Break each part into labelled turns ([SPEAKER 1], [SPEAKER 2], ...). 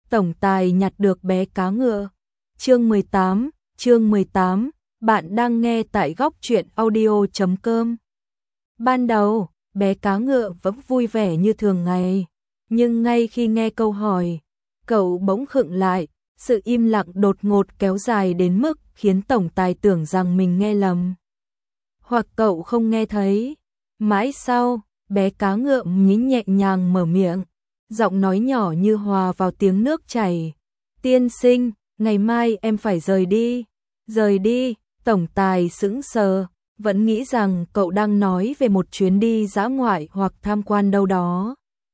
[SPEAKER 1] tổng tài nhặt được bé cá ngựa. Chương 18, bạn đang nghe tại góc truyện audio.com. Ban đầu, bé cá ngựa vẫn vui vẻ như thường ngày, nhưng ngay khi nghe câu hỏi, cậu bỗng khựng lại, sự im lặng đột ngột kéo dài đến mức khiến tổng tài tưởng rằng mình nghe lầm. Hoặc cậu không nghe thấy. Mãi sau, bé cá ngựa nhẹ nhàng mở miệng, giọng nói nhỏ như hòa vào tiếng nước chảy. Tiên sinh, ngày mai em phải rời đi. Rời đi, tổng tài sững sờ, vẫn nghĩ rằng cậu đang nói về một chuyến đi dã ngoại hoặc tham quan đâu đó.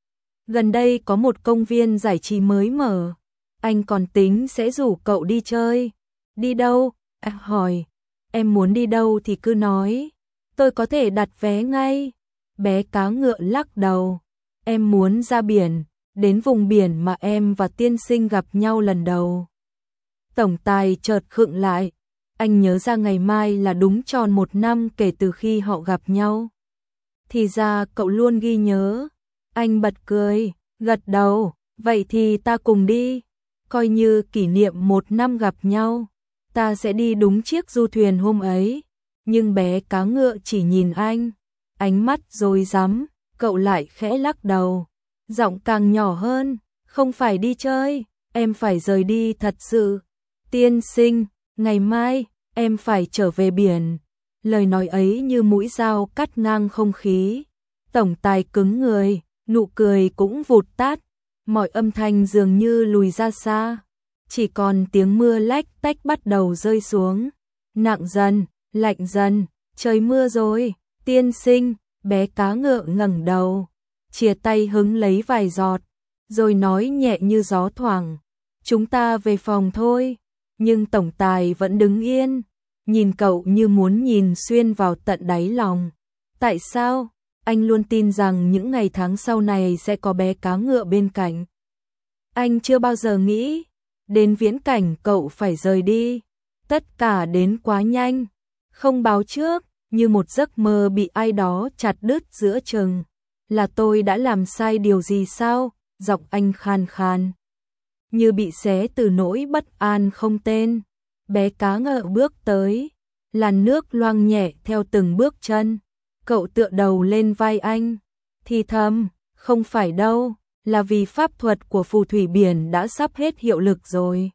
[SPEAKER 1] Gần đây có một công viên giải trí mới mở, anh còn tính sẽ rủ cậu đi chơi. Đi đâu? Anh hỏi. Em muốn đi đâu thì cứ nói, tôi có thể đặt vé ngay. Bé cá ngựa lắc đầu. Em muốn ra biển, đến vùng biển mà em và tiên sinh gặp nhau lần đầu. Tổng tài chợt khựng lại, anh nhớ ra ngày mai là đúng tròn 1 năm kể từ khi họ gặp nhau. Thì ra cậu luôn ghi nhớ. Anh bật cười, gật đầu, vậy thì ta cùng đi. Coi như kỷ niệm 1 năm gặp nhau, ta sẽ đi đúng chiếc du thuyền hôm ấy. Nhưng bé cá ngựa chỉ nhìn anh, ánh mắt rối rắm, cậu lại khẽ lắc đầu, giọng càng nhỏ hơn, không phải đi chơi, em phải rời đi thật sự. Tiên sinh, ngày mai, em phải trở về biển. Lời nói ấy như mũi dao cắt ngang không khí. Tổng tài cứng người, nụ cười cũng vụt tắt, mọi âm thanh dường như lùi ra xa. Chỉ còn tiếng mưa lách tách bắt đầu rơi xuống. Nặng dần, lạnh dần, trời mưa rồi. Tiên sinh, bé cá ngựa ngẩng đầu, chìa tay hứng lấy vài giọt, rồi nói nhẹ như gió thoảng. Chúng ta về phòng thôi. Nhưng tổng tài vẫn đứng yên, nhìn cậu như muốn nhìn xuyên vào tận đáy lòng. Tại sao? Anh luôn tin rằng những ngày tháng sau này sẽ có bé cá ngựa bên cạnh. Anh chưa bao giờ nghĩ đến viễn cảnh cậu phải rời đi. Tất cả đến quá nhanh, không báo trước, như một giấc mơ bị ai đó chặt đứt giữa chừng. Là tôi đã làm sai điều gì sao? Giọng anh khan khan, như bị xé từ nỗi bất an không tên. Bé cá ngựa bước tới, làn nước loang nhẹ theo từng bước chân. Cậu tựa đầu lên vai anh, thì thầm, không phải đâu, là vì pháp thuật của phù thủy biển đã sắp hết hiệu lực rồi.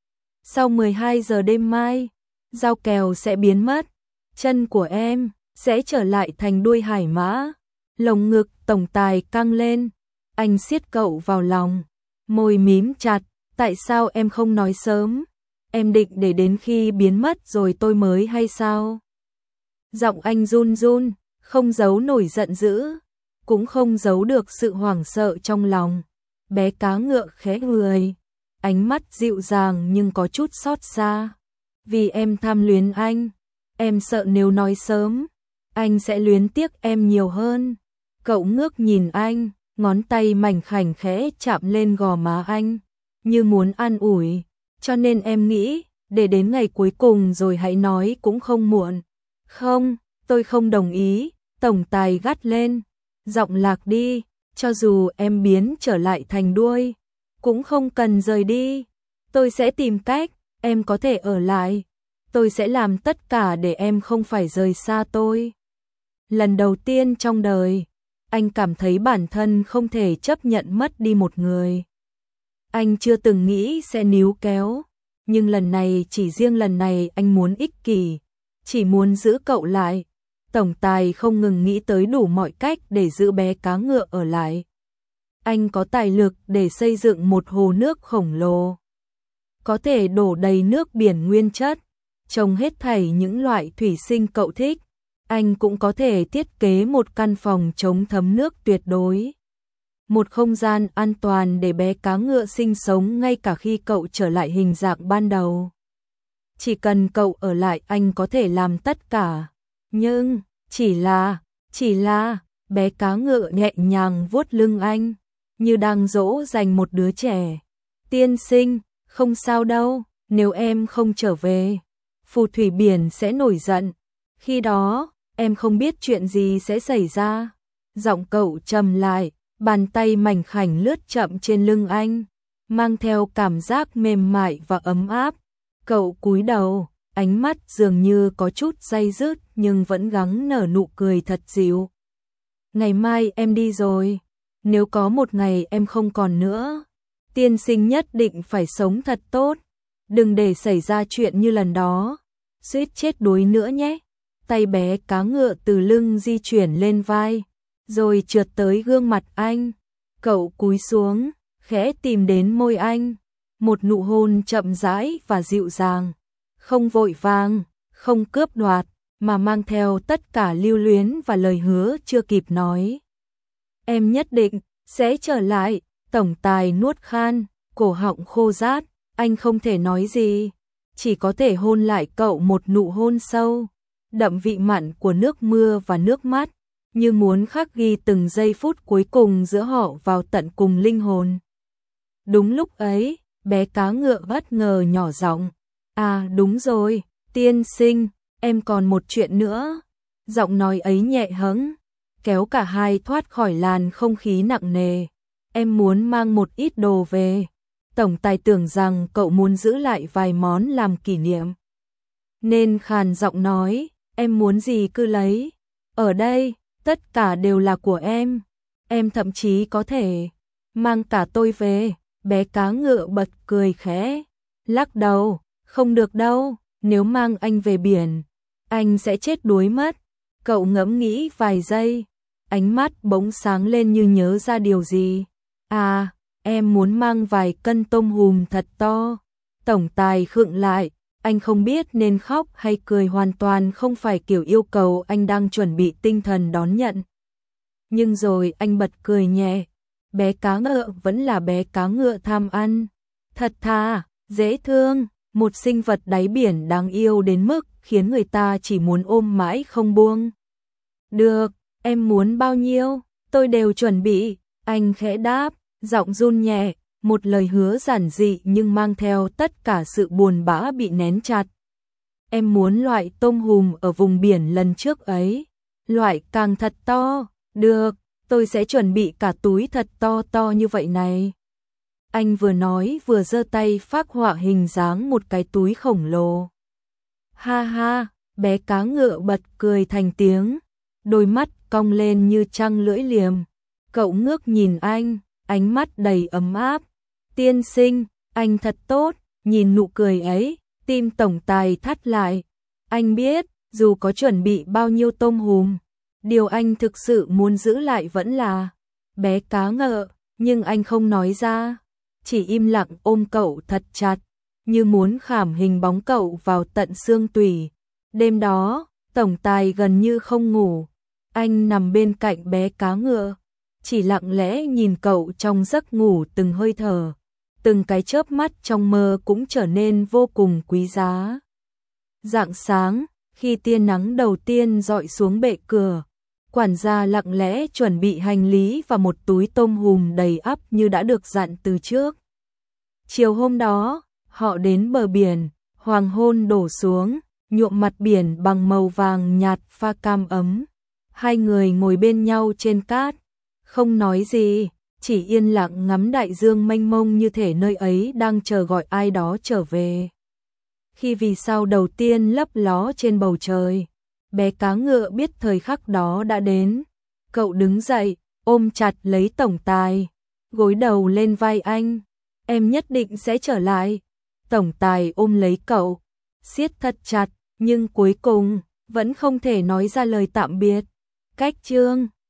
[SPEAKER 1] Sau 12 giờ đêm mai, dao kèo sẽ biến mất, chân của em sẽ trở lại thành đuôi hải mã. Lồng ngực tổng tài căng lên, anh siết cậu vào lòng, môi mím chặt. Tại sao em không nói sớm? Em định để đến khi biến mất rồi tôi mới hay sao? Giọng anh run run, không giấu nổi giận dữ, cũng không giấu được sự hoảng sợ trong lòng. Bé cá ngựa khẽ người, ánh mắt dịu dàng nhưng có chút xót xa. Vì em tham luyến anh, em sợ nếu nói sớm, anh sẽ luyến tiếc em nhiều hơn. Cậu ngước nhìn anh, ngón tay mảnh khảnh khẽ chạm lên gò má anh, như muốn an ủi. Cho nên em nghĩ, để đến ngày cuối cùng rồi hãy nói cũng không muộn. Không, tôi không đồng ý. Tổng tài gắt lên, giọng lạc đi. Cho dù em biến trở lại thành đuôi, cũng không cần rời đi. Tôi sẽ tìm cách, em có thể ở lại. Tôi sẽ làm tất cả để em không phải rời xa tôi. Lần đầu tiên trong đời, anh cảm thấy bản thân không thể chấp nhận mất đi một người. Anh chưa từng nghĩ sẽ níu kéo, nhưng lần này, chỉ riêng lần này anh muốn ích kỷ, chỉ muốn giữ cậu lại. Tổng tài không ngừng nghĩ tới đủ mọi cách để giữ bé cá ngựa ở lại. Anh có tài lực để xây dựng một hồ nước khổng lồ, có thể đổ đầy nước biển nguyên chất, trồng hết thảy những loại thủy sinh cậu thích. Anh cũng có thể thiết kế một căn phòng chống thấm nước tuyệt đối, một không gian an toàn để bé cá ngựa sinh sống ngay cả khi cậu trở lại hình dạng ban đầu. Chỉ cần cậu ở lại anh có thể làm tất cả. Nhưng, chỉ là, bé cá ngựa nhẹ nhàng vuốt lưng anh, như đang dỗ dành một đứa trẻ. Tiên sinh, không sao đâu, nếu em không trở về, phù thủy biển sẽ nổi giận. Khi đó, em không biết chuyện gì sẽ xảy ra. Giọng cậu trầm lại, bàn tay mảnh khảnh lướt chậm trên lưng anh, mang theo cảm giác mềm mại và ấm áp. Cậu cúi đầu, ánh mắt dường như có chút day dứt nhưng vẫn gắng nở nụ cười thật dịu. Ngày mai em đi rồi, nếu có một ngày em không còn nữa, tiên sinh nhất định phải sống thật tốt, đừng để xảy ra chuyện như lần đó, suýt chết đuối nữa nhé. Tay bé cá ngựa từ lưng di chuyển lên vai, rồi trượt tới gương mặt anh. Cậu cúi xuống, khẽ tìm đến môi anh, một nụ hôn chậm rãi và dịu dàng, không vội vàng, không cướp đoạt, mà mang theo tất cả lưu luyến và lời hứa chưa kịp nói. Em nhất định sẽ trở lại. Tổng tài nuốt khan, cổ họng khô rát, anh không thể nói gì, chỉ có thể hôn lại cậu một nụ hôn sâu, đậm vị mặn của nước mưa và nước mắt, như muốn khắc ghi từng giây phút cuối cùng giữa họ vào tận cùng linh hồn. Đúng lúc ấy, bé cá ngựa bất ngờ nhỏ giọng, "À đúng rồi, tiên sinh, em còn một chuyện nữa." Giọng nói ấy nhẹ hẫng, kéo cả hai thoát khỏi làn không khí nặng nề. "Em muốn mang một ít đồ về." Tổng tài tưởng rằng cậu muốn giữ lại vài món làm kỷ niệm, nên khàn giọng nói, "Em muốn gì cứ lấy. Ở đây, tất cả đều là của em. Em thậm chí có thể mang cả tôi về." Bé cá ngựa bật cười khẽ, lắc đầu, "Không được đâu, nếu mang anh về biển, anh sẽ chết đuối mất." Cậu ngẫm nghĩ vài giây, ánh mắt bỗng sáng lên như nhớ ra điều gì. "À, em muốn mang vài cân tôm hùm thật to." Tổng tài khựng lại, anh không biết nên khóc hay cười, hoàn toàn không phải kiểu yêu cầu anh đang chuẩn bị tinh thần đón nhận. Nhưng rồi anh bật cười nhẹ, bé cá ngựa vẫn là bé cá ngựa tham ăn, thật thà, dễ thương, một sinh vật đáy biển đáng yêu đến mức khiến người ta chỉ muốn ôm mãi không buông. "Được, em muốn bao nhiêu, tôi đều chuẩn bị." Anh khẽ đáp, giọng run nhẹ, một lời hứa giản dị nhưng mang theo tất cả sự buồn bã bị nén chặt. "Em muốn loại tôm hùm ở vùng biển lần trước ấy, loại càng thật to." "Được, tôi sẽ chuẩn bị cả túi thật to to như vậy này." Anh vừa nói vừa giơ tay phác họa hình dáng một cái túi khổng lồ. "Ha ha," bé cá ngựa bật cười thành tiếng, đôi mắt cong lên như trăng lưỡi liềm. Cậu ngước nhìn anh, ánh mắt đầy ấm áp. "Tiên sinh, anh thật tốt." Nhìn nụ cười ấy, tim tổng tài thắt lại. Anh biết, dù có chuẩn bị bao nhiêu tôm hùm, điều anh thực sự muốn giữ lại vẫn là bé cá ngựa, nhưng anh không nói ra, chỉ im lặng ôm cậu thật chặt, như muốn khảm hình bóng cậu vào tận xương tủy. Đêm đó, tổng tài gần như không ngủ, anh nằm bên cạnh bé cá ngựa, chỉ lặng lẽ nhìn cậu trong giấc ngủ từng hơi thở, từng cái chớp mắt trong mơ cũng trở nên vô cùng quý giá. Rạng sáng, khi tia nắng đầu tiên dọi xuống bệ cửa, quản gia lặng lẽ chuẩn bị hành lý và một túi tôm hùm đầy ắp như đã được dặn từ trước. Chiều hôm đó, họ đến bờ biển, hoàng hôn đổ xuống, nhuộm mặt biển bằng màu vàng nhạt pha cam ấm. Hai người ngồi bên nhau trên cát, không nói gì, chỉ yên lặng ngắm đại dương mênh mông như thể nơi ấy đang chờ gọi ai đó trở về. Khi vì sao đầu tiên lấp ló trên bầu trời, bé cá ngựa biết thời khắc đó đã đến. Cậu đứng dậy, ôm chặt lấy tổng tài, gối đầu lên vai anh. "Em nhất định sẽ trở lại." Tổng tài ôm lấy cậu, siết thật chặt, nhưng cuối cùng vẫn không thể nói ra lời tạm biệt. Cách chương